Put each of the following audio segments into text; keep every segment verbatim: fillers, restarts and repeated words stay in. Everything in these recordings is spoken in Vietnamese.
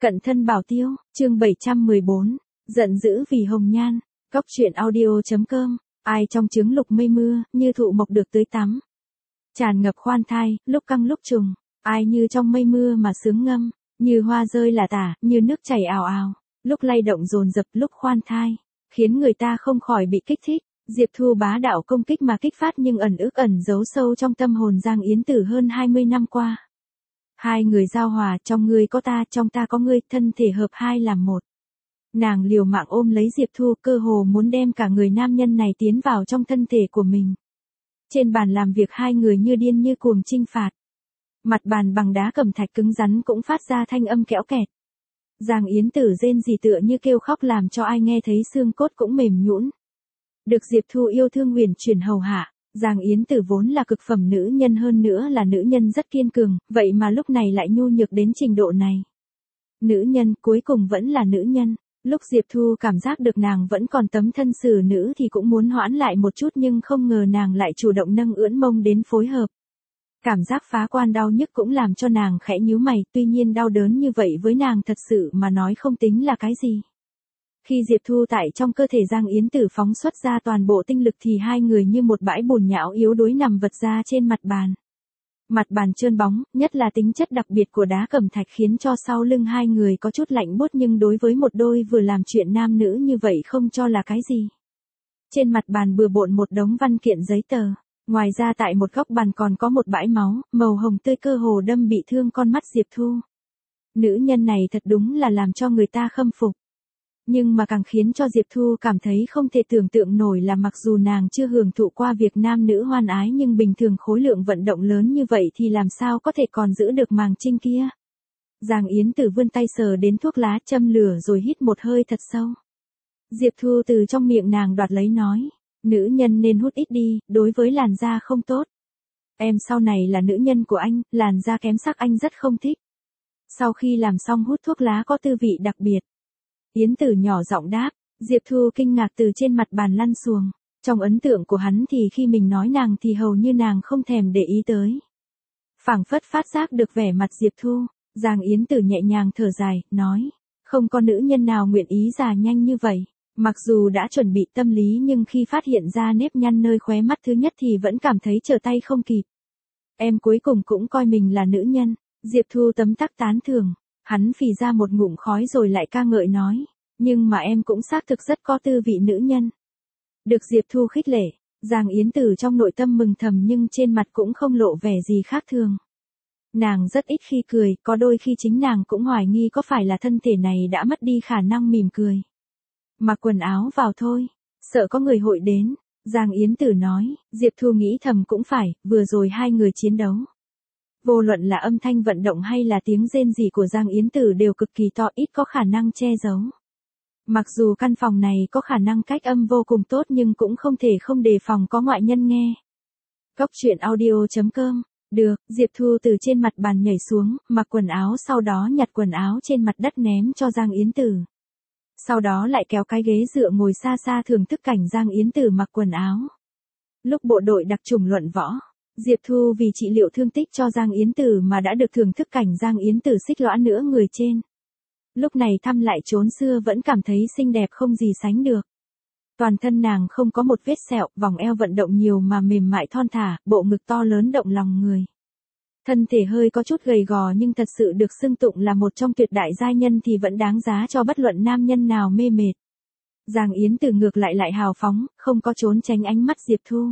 Cận thân bảo tiêu, chương bảy trăm mười bốn, giận dữ vì hồng nhan, cóc truyện audio.com, ai trong trứng lục mây mưa, như thụ mộc được tưới tắm. Tràn ngập khoan thai, lúc căng lúc trùng, ai như trong mây mưa mà sướng ngâm, như hoa rơi là tả, như nước chảy ào ào, lúc lay động dồn dập lúc khoan thai, khiến người ta không khỏi bị kích thích. Diệp Thu bá đạo công kích mà kích phát nhưng ẩn ước ẩn giấu sâu trong tâm hồn Giang Yến Tử hơn hai mươi năm qua. Hai người giao hòa, trong ngươi có ta, trong ta có ngươi, thân thể hợp hai làm một. Nàng liều mạng ôm lấy Diệp Thu, cơ hồ muốn đem cả người nam nhân này tiến vào trong thân thể của mình. Trên bàn làm việc hai người như điên như cuồng chinh phạt. Mặt bàn bằng đá cẩm thạch cứng rắn cũng phát ra thanh âm kẽo kẹt. Giang Yến Tử rên rỉ tựa như kêu khóc làm cho ai nghe thấy xương cốt cũng mềm nhũn. Được Diệp Thu yêu thương huyền chuyển hầu hạ, Giang Yến Tử vốn là cực phẩm nữ nhân, hơn nữa là nữ nhân rất kiên cường, vậy mà lúc này lại nhu nhược đến trình độ này. Nữ nhân cuối cùng vẫn là nữ nhân, lúc Diệp Thu cảm giác được nàng vẫn còn tấm thân xử nữ thì cũng muốn hoãn lại một chút, nhưng không ngờ nàng lại chủ động nâng ưỡn mông đến phối hợp. Cảm giác phá quan đau nhức cũng làm cho nàng khẽ nhíu mày, tuy nhiên đau đớn như vậy với nàng thật sự mà nói không tính là cái gì. Khi Diệp Thu tại trong cơ thể Giang Yến Tử phóng xuất ra toàn bộ tinh lực thì hai người như một bãi bùn nhão yếu đuối nằm vật ra trên mặt bàn. Mặt bàn trơn bóng, nhất là tính chất đặc biệt của đá cẩm thạch khiến cho sau lưng hai người có chút lạnh buốt, nhưng đối với một đôi vừa làm chuyện nam nữ như vậy không cho là cái gì. Trên mặt bàn bừa bộn một đống văn kiện giấy tờ, ngoài ra tại một góc bàn còn có một bãi máu, màu hồng tươi cơ hồ đâm bị thương con mắt Diệp Thu. Nữ nhân này thật đúng là làm cho người ta khâm phục. Nhưng mà càng khiến cho Diệp Thu cảm thấy không thể tưởng tượng nổi là mặc dù nàng chưa hưởng thụ qua việc nam nữ hoan ái, nhưng bình thường khối lượng vận động lớn như vậy thì làm sao có thể còn giữ được màng trinh kia. Giang Yến Tử vươn tay sờ đến thuốc lá châm lửa rồi hít một hơi thật sâu. Diệp Thu từ trong miệng nàng đoạt lấy nói, nữ nhân nên hút ít đi, đối với làn da không tốt. Em sau này là nữ nhân của anh, làn da kém sắc anh rất không thích. Sau khi làm xong hút thuốc lá có tư vị đặc biệt. Yến Tử nhỏ giọng đáp, Diệp Thu kinh ngạc từ trên mặt bàn lăn xuồng. Trong ấn tượng của hắn thì khi mình nói nàng thì hầu như nàng không thèm để ý tới. Phảng phất phát giác được vẻ mặt Diệp Thu, Giang Yến Tử nhẹ nhàng thở dài, nói, không có nữ nhân nào nguyện ý già nhanh như vậy. Mặc dù đã chuẩn bị tâm lý nhưng khi phát hiện ra nếp nhăn nơi khóe mắt thứ nhất thì vẫn cảm thấy trở tay không kịp. Em cuối cùng cũng coi mình là nữ nhân, Diệp Thu tấm tắc tán thưởng. Hắn phì ra một ngụm khói rồi lại ca ngợi nói, nhưng mà em cũng xác thực rất có tư vị nữ nhân. Được Diệp Thu khích lệ, Giang Yến Tử trong nội tâm mừng thầm nhưng trên mặt cũng không lộ vẻ gì khác thường. Nàng rất ít khi cười, có đôi khi chính nàng cũng hoài nghi có phải là thân thể này đã mất đi khả năng mỉm cười. Mặc quần áo vào thôi, sợ có người hội đến, Giang Yến Tử nói, Diệp Thu nghĩ thầm cũng phải, vừa rồi hai người chiến đấu. Vô luận là âm thanh vận động hay là tiếng rên rỉ của Giang Yến Tử đều cực kỳ to, ít có khả năng che giấu. Mặc dù căn phòng này có khả năng cách âm vô cùng tốt nhưng cũng không thể không đề phòng có ngoại nhân nghe. Cóc truyện audio.com, được, Diệp Thu từ trên mặt bàn nhảy xuống, mặc quần áo sau đó nhặt quần áo trên mặt đất ném cho Giang Yến Tử. Sau đó lại kéo cái ghế dựa ngồi xa xa thưởng thức cảnh Giang Yến Tử mặc quần áo. Lúc bộ đội đặc chủng luận võ, Diệp Thu vì trị liệu thương tích cho Giang Yến Tử mà đã được thưởng thức cảnh Giang Yến Tử xích lõa nửa người trên. Lúc này thăm lại chốn xưa vẫn cảm thấy xinh đẹp không gì sánh được. Toàn thân nàng không có một vết sẹo, vòng eo vận động nhiều mà mềm mại thon thả, bộ ngực to lớn động lòng người. Thân thể hơi có chút gầy gò nhưng thật sự được xưng tụng là một trong tuyệt đại giai nhân thì vẫn đáng giá cho bất luận nam nhân nào mê mệt. Giang Yến Tử ngược lại lại hào phóng, không có trốn tránh ánh mắt Diệp Thu.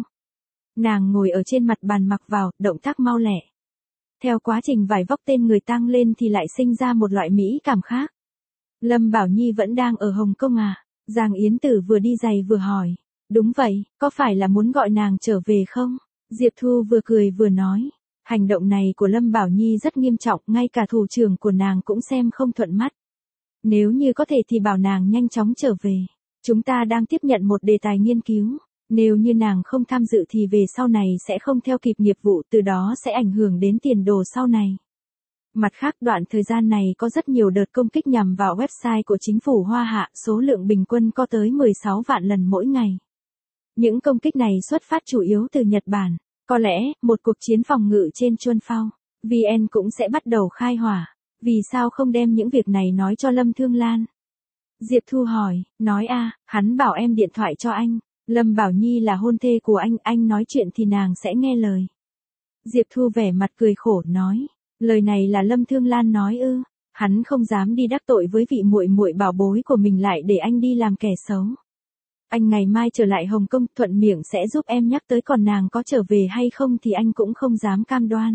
Nàng ngồi ở trên mặt bàn mặc vào, động tác mau lẹ. Theo quá trình vải vóc tên người tăng lên thì lại sinh ra một loại mỹ cảm khác. Lâm Bảo Nhi vẫn đang ở Hồng Kông à? Giang Yến Tử vừa đi giày vừa hỏi. Đúng vậy, có phải là muốn gọi nàng trở về không? Diệp Thu vừa cười vừa nói. Hành động này của Lâm Bảo Nhi rất nghiêm trọng, ngay cả thủ trưởng của nàng cũng xem không thuận mắt. Nếu như có thể thì bảo nàng nhanh chóng trở về. Chúng ta đang tiếp nhận một đề tài nghiên cứu. Nếu như nàng không tham dự thì về sau này sẽ không theo kịp nghiệp vụ, từ đó sẽ ảnh hưởng đến tiền đồ sau này. Mặt khác, đoạn thời gian này có rất nhiều đợt công kích nhằm vào website của chính phủ Hoa Hạ, số lượng bình quân có tới mười sáu vạn lần mỗi ngày. Những công kích này xuất phát chủ yếu từ Nhật Bản. Có lẽ, một cuộc chiến phòng ngự trên Chuân Phao, vê en cũng sẽ bắt đầu khai hỏa. Vì sao không đem những việc này nói cho Lâm Thương Lan? Diệp Thu hỏi, nói a, hắn bảo em điện thoại cho anh. Lâm Bảo Nhi là hôn thê của anh, anh nói chuyện thì nàng sẽ nghe lời. Diệp Thu vẻ mặt cười khổ nói, lời này là Lâm Thương Lan nói ư? Hắn không dám đi đắc tội với vị muội muội bảo bối của mình lại để anh đi làm kẻ xấu. Anh ngày mai trở lại Hồng Kông, thuận miệng sẽ giúp em nhắc tới, còn nàng có trở về hay không thì anh cũng không dám cam đoan.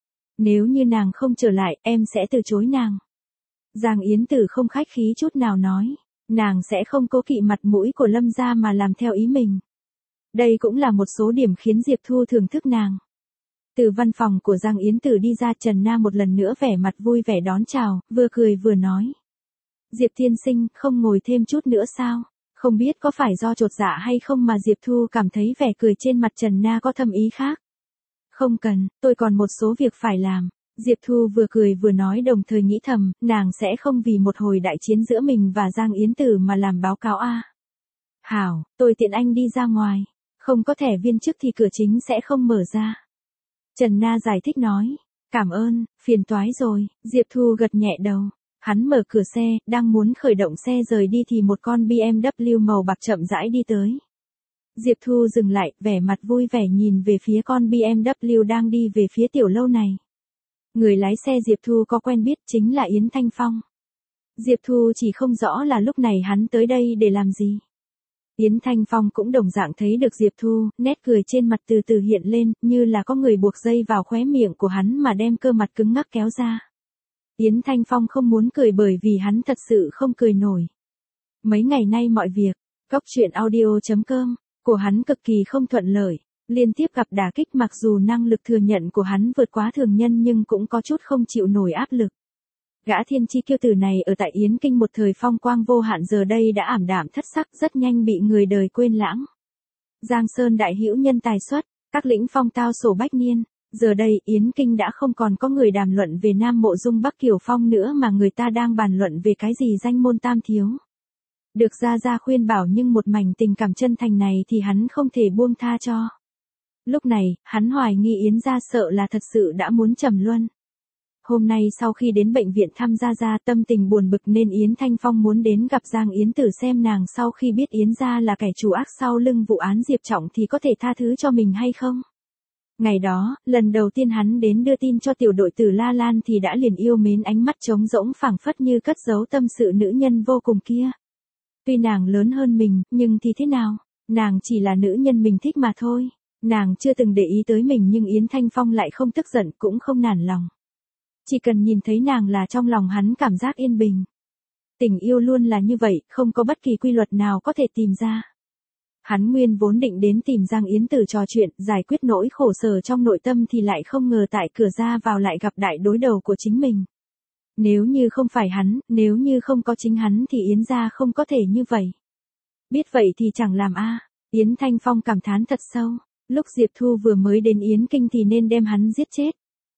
Nếu như nàng không trở lại, em sẽ từ chối nàng. Giang Yến Tử không khách khí chút nào nói, nàng sẽ không cố kỵ mặt mũi của Lâm gia mà làm theo ý mình. Đây cũng là một số điểm khiến Diệp Thu thưởng thức nàng. Từ văn phòng của Giang Yến Tử đi ra, Trần Na một lần nữa vẻ mặt vui vẻ đón chào, vừa cười vừa nói. Diệp tiên sinh, không ngồi thêm chút nữa sao? Không biết có phải do chột dạ hay không mà Diệp Thu cảm thấy vẻ cười trên mặt Trần Na có thâm ý khác. Không cần, tôi còn một số việc phải làm. Diệp Thu vừa cười vừa nói, đồng thời nghĩ thầm, nàng sẽ không vì một hồi đại chiến giữa mình và Giang Yến Tử mà làm báo cáo a. À. Hảo, tôi tiện anh đi ra ngoài. Không có thẻ viên chức thì cửa chính sẽ không mở ra. Trần Na giải thích nói, cảm ơn, phiền toái rồi. Diệp Thu gật nhẹ đầu. Hắn mở cửa xe, đang muốn khởi động xe rời đi thì một con bê em vê màu bạc chậm rãi đi tới. Diệp Thu dừng lại, vẻ mặt vui vẻ nhìn về phía con bê em vê đang đi về phía tiểu lâu này. Người lái xe Diệp Thu có quen biết, chính là Yến Thanh Phong. Diệp Thu chỉ không rõ là lúc này hắn tới đây để làm gì. Yến Thanh Phong cũng đồng dạng thấy được Diệp Thu, nét cười trên mặt từ từ hiện lên, như là có người buộc dây vào khóe miệng của hắn mà đem cơ mặt cứng ngắc kéo ra. Yến Thanh Phong không muốn cười bởi vì hắn thật sự không cười nổi. Mấy ngày nay mọi việc, Cóc Truyện Audio chấm com, của hắn cực kỳ không thuận lợi, liên tiếp gặp đả kích, mặc dù năng lực thừa nhận của hắn vượt quá thường nhân nhưng cũng có chút không chịu nổi áp lực. Gã thiên chi kiêu tử này ở tại Yến Kinh một thời phong quang vô hạn giờ đây đã ảm đạm thất sắc, rất nhanh bị người đời quên lãng. Giang Sơn đại hữu nhân tài xuất, các lĩnh phong tao sổ bách niên. Giờ đây Yến Kinh đã không còn có người đàm luận về Nam Mộ Dung Bắc Kiều Phong nữa mà người ta đang bàn luận về cái gì danh môn tam thiếu. Được Gia Gia khuyên bảo nhưng một mảnh tình cảm chân thành này thì hắn không thể buông tha cho. Lúc này, hắn hoài nghi Yến gia sợ là thật sự đã muốn trầm luân. Hôm nay sau khi đến bệnh viện thăm Gia Gia, tâm tình buồn bực nên Yến Thanh Phong muốn đến gặp Giang Yến Tử xem nàng sau khi biết Yến gia là kẻ chủ ác sau lưng vụ án Diệp Trọng thì có thể tha thứ cho mình hay không. Ngày đó, lần đầu tiên hắn đến đưa tin cho tiểu đội tử La Lan thì đã liền yêu mến ánh mắt trống rỗng phảng phất như cất giấu tâm sự nữ nhân vô cùng kia. Tuy nàng lớn hơn mình, nhưng thì thế nào? Nàng chỉ là nữ nhân mình thích mà thôi. Nàng chưa từng để ý tới mình nhưng Yến Thanh Phong lại không tức giận cũng không nản lòng. Chỉ cần nhìn thấy nàng là trong lòng hắn cảm giác yên bình. Tình yêu luôn là như vậy, không có bất kỳ quy luật nào có thể tìm ra. Hắn nguyên vốn định đến tìm Giang Yến Tử trò chuyện, giải quyết nỗi khổ sở trong nội tâm thì lại không ngờ tại cửa ra vào lại gặp đại đối đầu của chính mình. Nếu như không phải hắn, nếu như không có chính hắn thì Yến gia không có thể như vậy. Biết vậy thì chẳng làm a. Yến Thanh Phong cảm thán thật sâu. Lúc Diệp Thu vừa mới đến Yến Kinh thì nên đem hắn giết chết.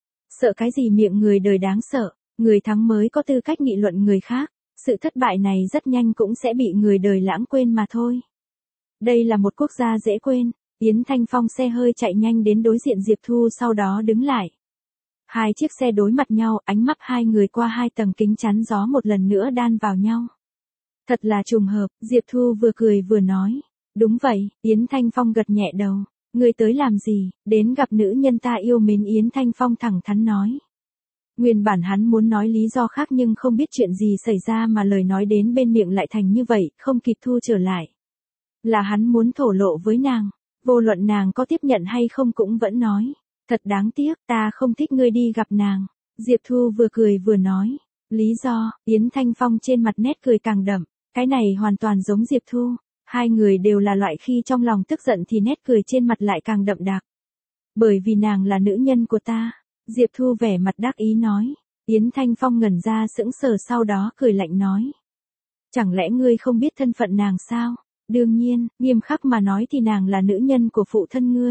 Sợ cái gì miệng người đời đáng sợ, người thắng mới có tư cách nghị luận người khác. Sự thất bại này rất nhanh cũng sẽ bị người đời lãng quên mà thôi. Đây là một quốc gia dễ quên. Yến Thanh Phong xe hơi chạy nhanh đến đối diện Diệp Thu sau đó đứng lại. Hai chiếc xe đối mặt nhau, ánh mắt hai người qua hai tầng kính chắn gió một lần nữa đan vào nhau. Thật là trùng hợp, Diệp Thu vừa cười vừa nói. Đúng vậy, Yến Thanh Phong gật nhẹ đầu. Ngươi tới làm gì? Đến gặp nữ nhân ta yêu mến, Yến Thanh Phong thẳng thắn nói. Nguyên bản hắn muốn nói lý do khác nhưng không biết chuyện gì xảy ra mà lời nói đến bên miệng lại thành như vậy, không kịp thu trở lại. Là hắn muốn thổ lộ với nàng, vô luận nàng có tiếp nhận hay không cũng vẫn nói. Thật đáng tiếc, ta không thích ngươi đi gặp nàng. Diệp Thu vừa cười vừa nói. Lý do, Yến Thanh Phong trên mặt nét cười càng đậm. Cái này hoàn toàn giống Diệp Thu. Hai người đều là loại khi trong lòng tức giận thì nét cười trên mặt lại càng đậm đặc. Bởi vì nàng là nữ nhân của ta. Diệp Thu vẻ mặt đắc ý nói. Yến Thanh Phong ngẩn ra sững sờ sau đó cười lạnh nói. Chẳng lẽ ngươi không biết thân phận nàng sao? Đương nhiên, nghiêm khắc mà nói thì nàng là nữ nhân của phụ thân ngươi.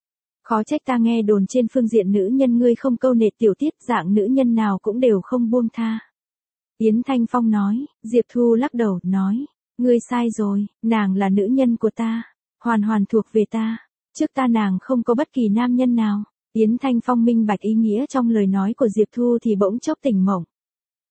Khó trách ta nghe đồn trên phương diện nữ nhân ngươi không câu nệ tiểu tiết, dạng nữ nhân nào cũng đều không buông tha. Yến Thanh Phong nói. Diệp Thu lắc đầu, nói. Ngươi sai rồi, nàng là nữ nhân của ta. Hoàn hoàn thuộc về ta. Trước ta nàng không có bất kỳ nam nhân nào. Yến Thanh Phong minh bạch ý nghĩa trong lời nói của Diệp Thu thì bỗng chốc tỉnh mộng.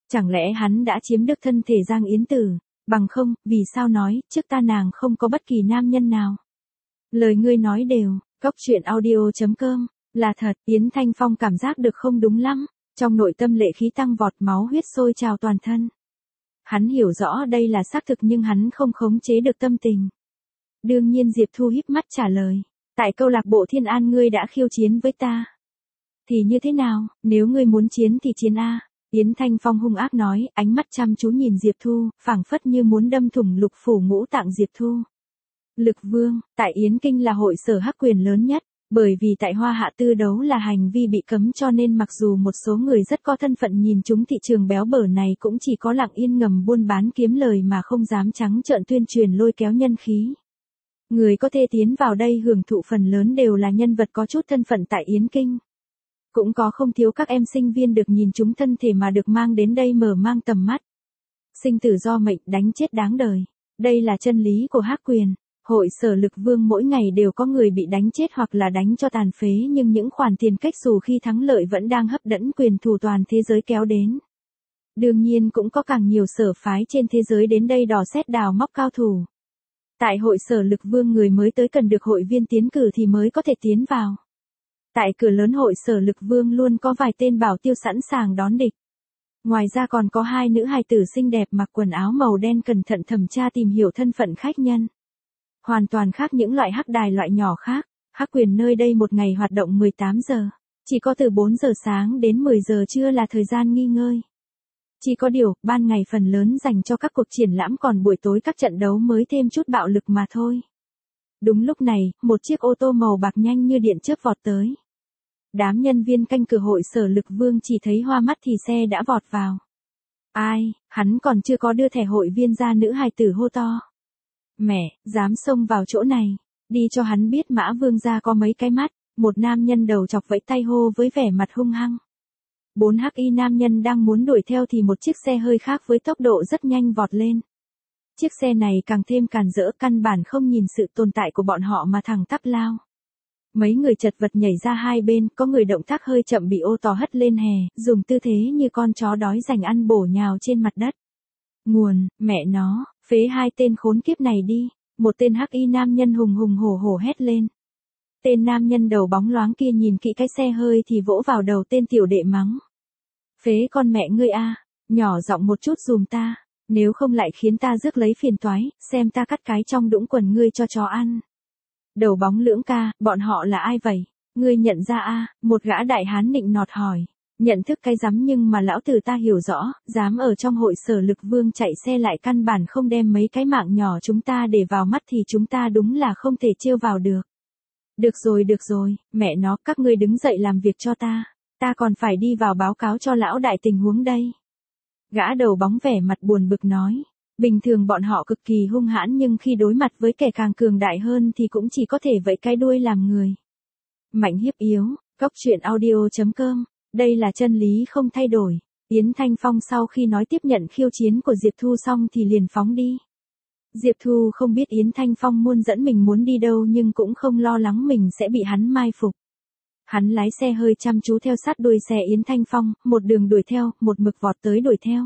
Chẳng lẽ hắn đã chiếm được thân thể Giang Yến Tử, bằng không, vì sao nói, trước ta nàng không có bất kỳ nam nhân nào. Lời ngươi nói đều, cốc truyện audio.com, là thật, Yến Thanh Phong cảm giác được không đúng lắm, trong nội tâm lệ khí tăng vọt, máu huyết sôi trào toàn thân. Hắn hiểu rõ đây là xác thực nhưng hắn không khống chế được tâm tình. Đương nhiên Diệp Thu híp mắt trả lời, tại câu lạc bộ Thiên An ngươi đã khiêu chiến với ta. Thì như thế nào, nếu ngươi muốn chiến thì chiến a. Yến Thanh Phong hung ác nói, ánh mắt chăm chú nhìn Diệp Thu, phảng phất như muốn đâm thủng lục phủ ngũ tạng Diệp Thu. Lực Vương, tại Yến Kinh là hội sở hắc quyền lớn nhất, bởi vì tại Hoa Hạ tư đấu là hành vi bị cấm cho nên mặc dù một số người rất có thân phận nhìn chúng thị trường béo bở này cũng chỉ có lặng yên ngầm buôn bán kiếm lời mà không dám trắng trợn tuyên truyền lôi kéo nhân khí. Người có thể tiến vào đây hưởng thụ phần lớn đều là nhân vật có chút thân phận tại Yến Kinh. Cũng có không thiếu các em sinh viên được nhìn chúng thân thể mà được mang đến đây mở mang tầm mắt. Sinh tử do mệnh, đánh chết đáng đời. Đây là chân lý của hắc quyền. Hội sở Lực Vương mỗi ngày đều có người bị đánh chết hoặc là đánh cho tàn phế nhưng những khoản tiền cách xù khi thắng lợi vẫn đang hấp dẫn quyền thủ toàn thế giới kéo đến. Đương nhiên cũng có càng nhiều sở phái trên thế giới đến đây dò xét đào móc cao thủ. Tại hội sở Lực Vương người mới tới cần được hội viên tiến cử thì mới có thể tiến vào. Tại cửa lớn hội sở Lực Vương luôn có vài tên bảo tiêu sẵn sàng đón địch. Ngoài ra còn có hai nữ hài tử xinh đẹp mặc quần áo màu đen cẩn thận thẩm tra tìm hiểu thân phận khách nhân. Hoàn toàn khác những loại hắc đài loại nhỏ khác, hắc quyền nơi đây một ngày hoạt động mười tám giờ, chỉ có từ bốn giờ sáng đến mười giờ trưa là thời gian nghỉ ngơi. Chỉ có điều, ban ngày phần lớn dành cho các cuộc triển lãm còn buổi tối các trận đấu mới thêm chút bạo lực mà thôi. Đúng lúc này, một chiếc ô tô màu bạc nhanh như điện chớp vọt tới. Đám nhân viên canh cửa hội sở Lực Vương chỉ thấy hoa mắt thì xe đã vọt vào. Ai, hắn còn chưa có đưa thẻ hội viên ra nữ hài tử hô to. Mẹ, dám xông vào chỗ này, đi cho hắn biết Mã Vương gia có mấy cái mắt, một nam nhân đầu chọc vẫy tay hô với vẻ mặt hung hăng. Bốn hắc y nam nhân đang muốn đuổi theo thì một chiếc xe hơi khác với tốc độ rất nhanh vọt lên. Chiếc xe này càng thêm càn rỡ căn bản không nhìn sự tồn tại của bọn họ mà thẳng tắp lao. Mấy người chật vật nhảy ra hai bên, có người động tác hơi chậm bị ô tô hất lên hè, dùng tư thế như con chó đói giành ăn bổ nhào trên mặt đất. Nguồn, mẹ nó, phế hai tên khốn kiếp này đi, một tên hắc y nam nhân hùng hùng hổ hổ hét lên. Tên nam nhân đầu bóng loáng kia nhìn kỹ cái xe hơi thì vỗ vào đầu tên tiểu đệ mắng. Phế con mẹ ngươi a, nhỏ giọng một chút dùm ta, nếu không lại khiến ta rước lấy phiền toái, xem ta cắt cái trong đũng quần ngươi cho chó ăn. Đầu bóng lưỡng ca, bọn họ là ai vậy? Ngươi nhận ra a? Một gã đại hán nịnh nọt hỏi. Nhận thức cái rắm nhưng mà lão tử ta hiểu rõ, dám ở trong hội sở Lực Vương chạy xe lại căn bản không đem mấy cái mạng nhỏ chúng ta để vào mắt thì chúng ta đúng là không thể trêu vào được. Được rồi được rồi, mẹ nó, các ngươi đứng dậy làm việc cho ta, ta còn phải đi vào báo cáo cho lão đại tình huống đây. Gã đầu bóng vẻ mặt buồn bực nói. Bình thường bọn họ cực kỳ hung hãn nhưng khi đối mặt với kẻ càng cường đại hơn thì cũng chỉ có thể vẫy cái đuôi làm người. Mạnh hiếp yếu, cốc truyện audio.com, đây là chân lý không thay đổi. Yến Thanh Phong sau khi nói tiếp nhận khiêu chiến của Diệp Thu xong thì liền phóng đi. Diệp Thu không biết Yến Thanh Phong muốn dẫn mình muốn đi đâu nhưng cũng không lo lắng mình sẽ bị hắn mai phục. Hắn lái xe hơi chăm chú theo sát đuôi xe Yến Thanh Phong, một đường đuổi theo, một mực vọt tới đuổi theo.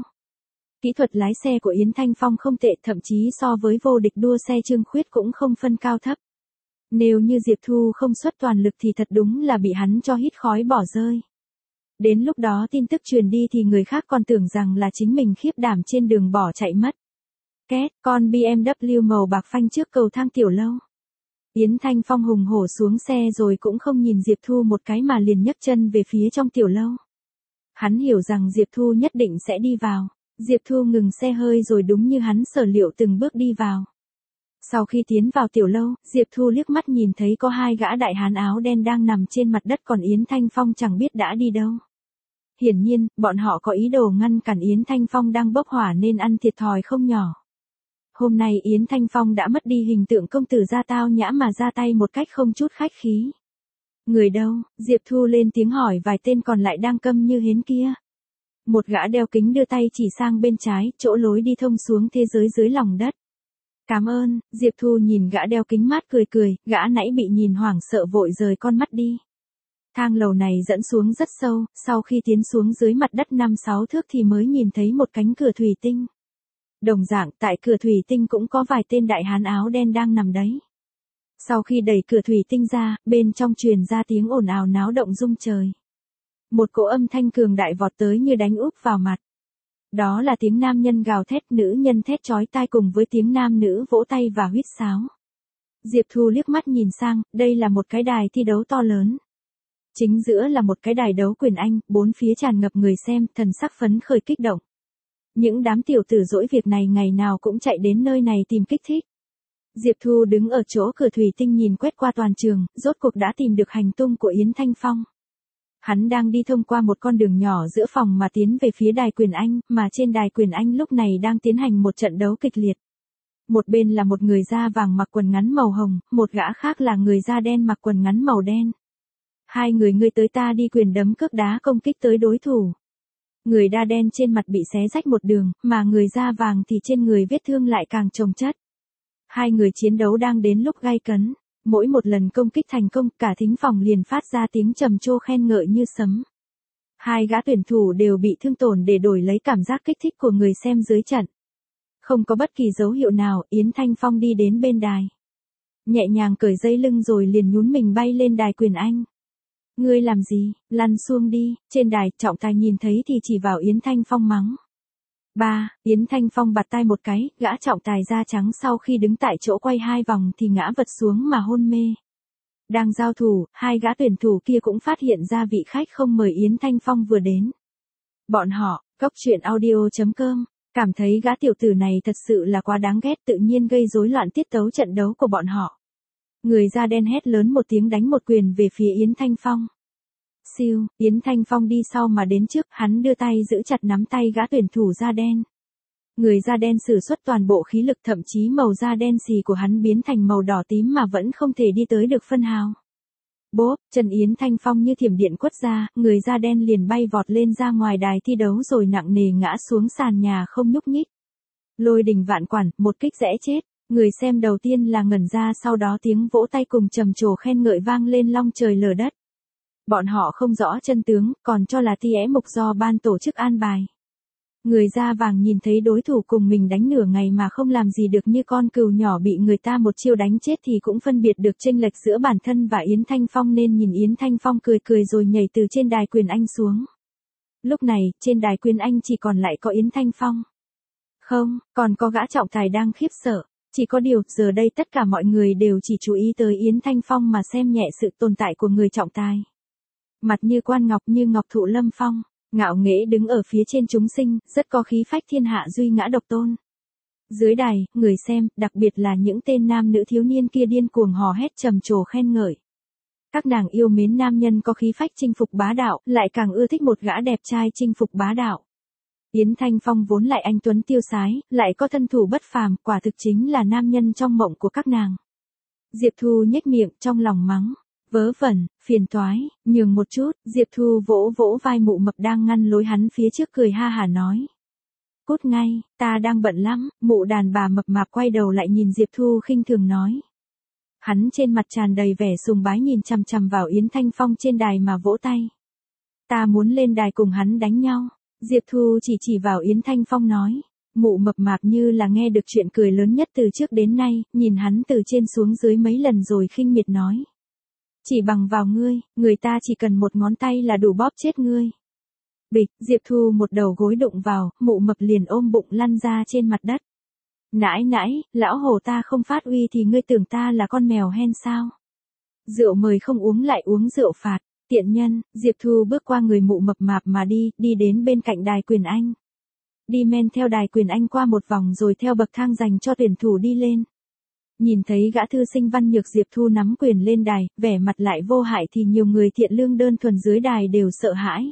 Kỹ thuật lái xe của Yến Thanh Phong không tệ, thậm chí so với vô địch đua xe Trương Khuyết cũng không phân cao thấp. Nếu như Diệp Thu không xuất toàn lực thì thật đúng là bị hắn cho hít khói bỏ rơi. Đến lúc đó tin tức truyền đi thì người khác còn tưởng rằng là chính mình khiếp đảm trên đường bỏ chạy mất. Két, con bê em vê màu bạc phanh trước cầu thang tiểu lâu. Yến Thanh Phong hùng hổ xuống xe rồi cũng không nhìn Diệp Thu một cái mà liền nhấc chân về phía trong tiểu lâu. Hắn hiểu rằng Diệp Thu nhất định sẽ đi vào. Diệp Thu ngừng xe hơi rồi đúng như hắn sở liệu từng bước đi vào. Sau khi tiến vào tiểu lâu, Diệp Thu liếc mắt nhìn thấy có hai gã đại hán áo đen đang nằm trên mặt đất còn Yến Thanh Phong chẳng biết đã đi đâu. Hiển nhiên, bọn họ có ý đồ ngăn cản Yến Thanh Phong đang bốc hỏa nên ăn thiệt thòi không nhỏ. Hôm nay Yến Thanh Phong đã mất đi hình tượng công tử gia tao nhã mà ra tay một cách không chút khách khí. Người đâu? Diệp Thu lên tiếng hỏi vài tên còn lại đang câm như hến kia. Một gã đeo kính đưa tay chỉ sang bên trái, chỗ lối đi thông xuống thế giới dưới lòng đất. Cảm ơn, Diệp Thu nhìn gã đeo kính mát cười cười, gã nãy bị nhìn hoảng sợ vội rời con mắt đi. Thang lầu này dẫn xuống rất sâu, sau khi tiến xuống dưới mặt đất năm sáu thước thì mới nhìn thấy một cánh cửa thủy tinh. Đồng dạng tại cửa thủy tinh cũng có vài tên đại hán áo đen đang nằm đấy. Sau khi đẩy cửa thủy tinh ra, bên trong truyền ra tiếng ồn ào náo động rung trời. Một cỗ âm thanh cường đại vọt tới như đánh úp vào mặt. Đó là tiếng nam nhân gào thét, nữ nhân thét chói tai cùng với tiếng nam nữ vỗ tay và huýt sáo. Diệp Thu liếc mắt nhìn sang, đây là một cái đài thi đấu to lớn. Chính giữa là một cái đài đấu quyền Anh, bốn phía tràn ngập người xem, thần sắc phấn khởi kích động. Những đám tiểu tử dỗi việc này ngày nào cũng chạy đến nơi này tìm kích thích. Diệp Thu đứng ở chỗ cửa thủy tinh nhìn quét qua toàn trường, rốt cuộc đã tìm được hành tung của Yến Thanh Phong. Hắn đang đi thông qua một con đường nhỏ giữa phòng mà tiến về phía đài quyền Anh, mà trên đài quyền Anh lúc này đang tiến hành một trận đấu kịch liệt. Một bên là một người da vàng mặc quần ngắn màu hồng, một gã khác là người da đen mặc quần ngắn màu đen. Hai người ngươi tới ta đi quyền đấm cước đá công kích tới đối thủ. Người da đen trên mặt bị xé rách một đường, mà người da vàng thì trên người vết thương lại càng chồng chất. Hai người chiến đấu đang đến lúc gay cấn. Mỗi một lần công kích thành công, cả thính phòng liền phát ra tiếng trầm trồ khen ngợi như sấm. Hai gã tuyển thủ đều bị thương tổn để đổi lấy cảm giác kích thích của người xem dưới trận. Không có bất kỳ dấu hiệu nào, Yến Thanh Phong đi đến bên đài. Nhẹ nhàng cởi dây lưng rồi liền nhún mình bay lên đài quyền Anh. Ngươi làm gì, lăn xuống đi, trên đài, trọng tài nhìn thấy thì chỉ vào Yến Thanh Phong mắng. Ba, Yến Thanh Phong bạt tai một cái, gã trọng tài da trắng sau khi đứng tại chỗ quay hai vòng thì ngã vật xuống mà hôn mê. Đang giao thủ, hai gã tuyển thủ kia cũng phát hiện ra vị khách không mời Yến Thanh Phong vừa đến. Bọn họ, cốc truyện audio chấm com, cảm thấy gã tiểu tử này thật sự là quá đáng ghét, tự nhiên gây rối loạn tiết tấu trận đấu của bọn họ. Người da đen hét lớn một tiếng đánh một quyền về phía Yến Thanh Phong. Siêu, Yến Thanh Phong đi sau mà đến trước, hắn đưa tay giữ chặt nắm tay gã tuyển thủ da đen. Người da đen sử xuất toàn bộ khí lực, thậm chí màu da đen xì của hắn biến thành màu đỏ tím mà vẫn không thể đi tới được phân hào. Bốp, chân Yến Thanh Phong như thiểm điện quất ra, người da đen liền bay vọt lên ra ngoài đài thi đấu rồi nặng nề ngã xuống sàn nhà không nhúc nhích. Lôi đình vạn quản, một kích rẽ chết. Người xem đầu tiên là ngẩn ra, sau đó tiếng vỗ tay cùng trầm trồ khen ngợi vang lên long trời lở đất. Bọn họ không rõ chân tướng, còn cho là ti é mục do ban tổ chức an bài. Người da vàng nhìn thấy đối thủ cùng mình đánh nửa ngày mà không làm gì được như con cừu nhỏ bị người ta một chiêu đánh chết thì cũng phân biệt được chênh lệch giữa bản thân và Yến Thanh Phong nên nhìn Yến Thanh Phong cười cười rồi nhảy từ trên đài quyền Anh xuống. Lúc này, trên đài quyền Anh chỉ còn lại có Yến Thanh Phong. Không, còn có gã trọng tài đang khiếp sợ. Chỉ có điều, giờ đây tất cả mọi người đều chỉ chú ý tới Yến Thanh Phong mà xem nhẹ sự tồn tại của người trọng tài. Mặt như quan ngọc như ngọc thụ lâm phong, ngạo nghễ đứng ở phía trên chúng sinh, rất có khí phách thiên hạ duy ngã độc tôn. Dưới đài, người xem, đặc biệt là những tên nam nữ thiếu niên kia điên cuồng hò hét trầm trồ khen ngợi. Các nàng yêu mến nam nhân có khí phách chinh phục bá đạo, lại càng ưa thích một gã đẹp trai chinh phục bá đạo. Yến Thanh Phong vốn lại anh tuấn tiêu sái, lại có thân thủ bất phàm, quả thực chính là nam nhân trong mộng của các nàng. Diệp Thu nhếch miệng trong lòng mắng, vớ vẩn, phiền toái, nhường một chút, Diệp Thu vỗ vỗ vai mụ mập đang ngăn lối hắn phía trước cười ha hả nói. Cút ngay, ta đang bận lắm, mụ đàn bà mập mạp quay đầu lại nhìn Diệp Thu khinh thường nói. Hắn trên mặt tràn đầy vẻ sùng bái nhìn chằm chằm vào Yến Thanh Phong trên đài mà vỗ tay. Ta muốn lên đài cùng hắn đánh nhau. Diệp Thu chỉ chỉ vào Yến Thanh Phong nói, mụ mập mạp như là nghe được chuyện cười lớn nhất từ trước đến nay, nhìn hắn từ trên xuống dưới mấy lần rồi khinh miệt nói. Chỉ bằng vào ngươi, người ta chỉ cần một ngón tay là đủ bóp chết ngươi. Bịch, Diệp Thu một đầu gối đụng vào, mụ mập liền ôm bụng lăn ra trên mặt đất. Nãi nãi, lão hồ ta không phát uy thì ngươi tưởng ta là con mèo hen sao? Rượu mời không uống lại uống rượu phạt. Tiện nhân, Diệp Thu bước qua người mụ mập mạp mà đi, đi đến bên cạnh đài quyền Anh. Đi men theo đài quyền Anh qua một vòng rồi theo bậc thang dành cho tuyển thủ đi lên. Nhìn thấy gã thư sinh văn nhược Diệp Thu nắm quyền lên đài, vẻ mặt lại vô hại thì nhiều người thiện lương đơn thuần dưới đài đều sợ hãi.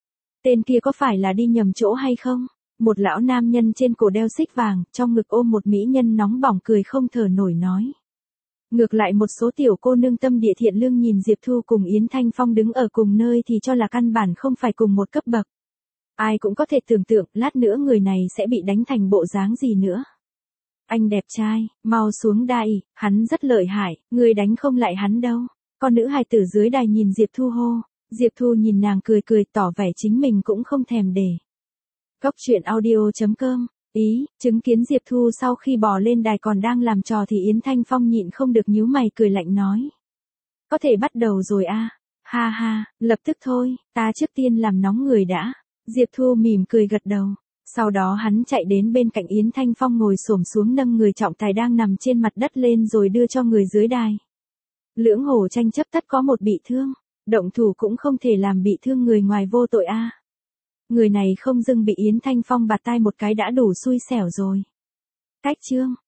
Tên kia có phải là đi nhầm chỗ hay không? Một lão nam nhân trên cổ đeo xích vàng, trong ngực ôm một mỹ nhân nóng bỏng cười không thở nổi nói. Ngược lại một số tiểu cô nương tâm địa thiện lương nhìn Diệp Thu cùng Yến Thanh Phong đứng ở cùng nơi thì cho là căn bản không phải cùng một cấp bậc. Ai cũng có thể tưởng tượng, lát nữa người này sẽ bị đánh thành bộ dáng gì nữa. Anh đẹp trai, mau xuống đài, hắn rất lợi hại, người đánh không lại hắn đâu. Con nữ hài tử dưới đài nhìn Diệp Thu hô, Diệp Thu nhìn nàng cười cười tỏ vẻ chính mình cũng không thèm để. Cốc truyện audio.com, ý, chứng kiến Diệp Thu sau khi bò lên đài còn đang làm trò thì Yến Thanh Phong nhịn không được nhíu mày cười lạnh nói. Có thể bắt đầu rồi a, ha ha, lập tức thôi, ta trước tiên làm nóng người đã. Diệp Thu mỉm cười gật đầu. Sau đó hắn chạy đến bên cạnh Yến Thanh Phong ngồi xổm xuống nâng người trọng tài đang nằm trên mặt đất lên rồi đưa cho người dưới đài. Lưỡng hổ tranh chấp tất có một bị thương, động thủ cũng không thể làm bị thương người ngoài vô tội a. Người này không dưng bị Yến Thanh Phong bạt tai một cái đã đủ xui xẻo rồi. Cách chương